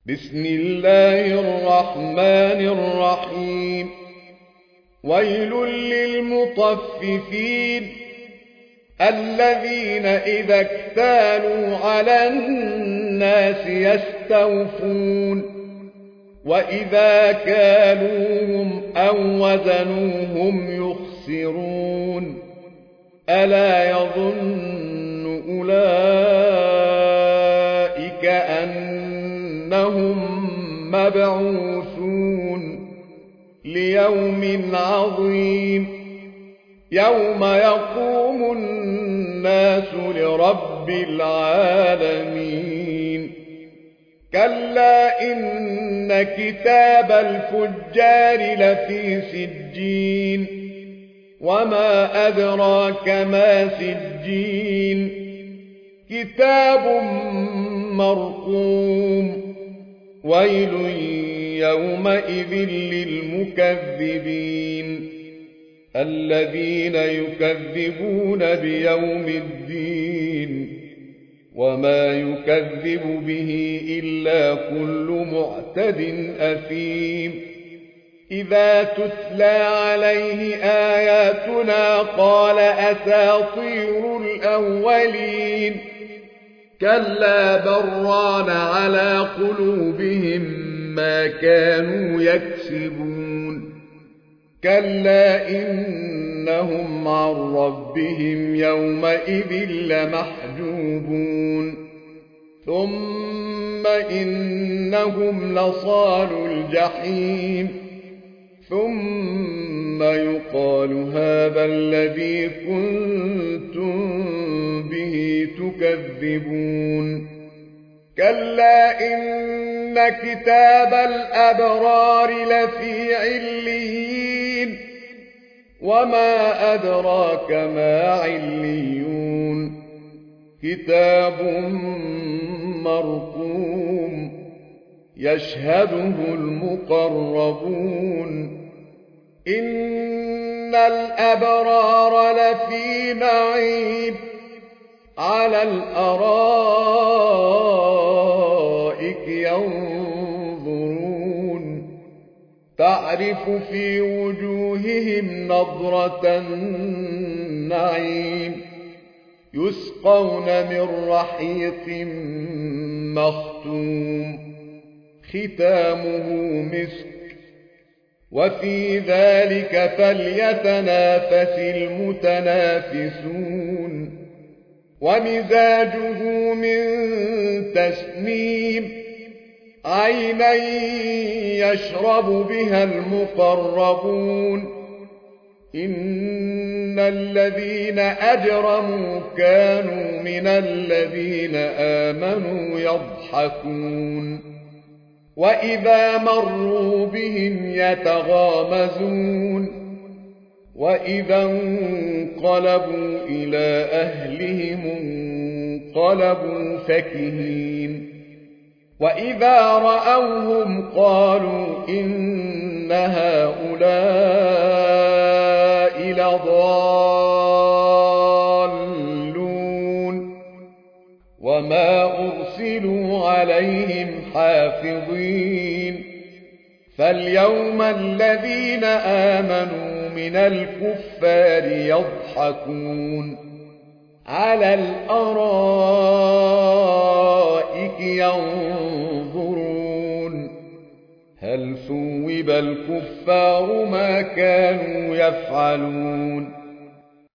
بسم الله الرحمن الرحيم. ويل للمطففين الذين إذا اكتالوا على الناس يستوفون وإذا كالوهم أو وزنوهم يخسرون ألا يظن أولئك أنهم مبعوثون ليوم عظيم يوم يقوم الناس لرب العالمين. كلا إن كتاب الفجار لفي سجين وما أدراك ما سجين كتاب مرقوم ويل يومئذ للمكذبين الذين يكذبون بيوم الدين وما يكذب به إلا كل معتد أثيم. إذا تتلى عليه آياتنا قال أساطير الأولين كلا بران على قلوبهم ما كانوا يكسبون كلا إنهم عن ربهم يومئذ لمحجوبون ثم إنهم لصال الجحيم ثم يقال هذا الذي كنتم به تكذبون. كلا إن كتاب الأبرار لفي عليين وما أدراك ما عليون كتاب مرقوم يشهده المقربون إن الأبرار لفي نعيم على الأرائك ينظرون تعرف في وجوههم نضرة النعيم يسقون من رحيق مختوم ختامه مسك وفي ذلك فليتنافس المتنافسون ومزاجه من تسنيم عينا يشرب بها المقربون إن الذين أجرموا كانوا من الذين آمنوا يضحكون وإذا مروا بهم يتغامزون وإذا انقلبوا إلى أهلهم انقلبوا فكهين وإذا رأوهم قالوا إن هؤلاء لضالون وما أرسلوا عليهم حافظين فاليوم الذين آمنوا من الكفار يضحكون على الأرائك ينظرون هل ثوب الكفار ما كانوا يفعلون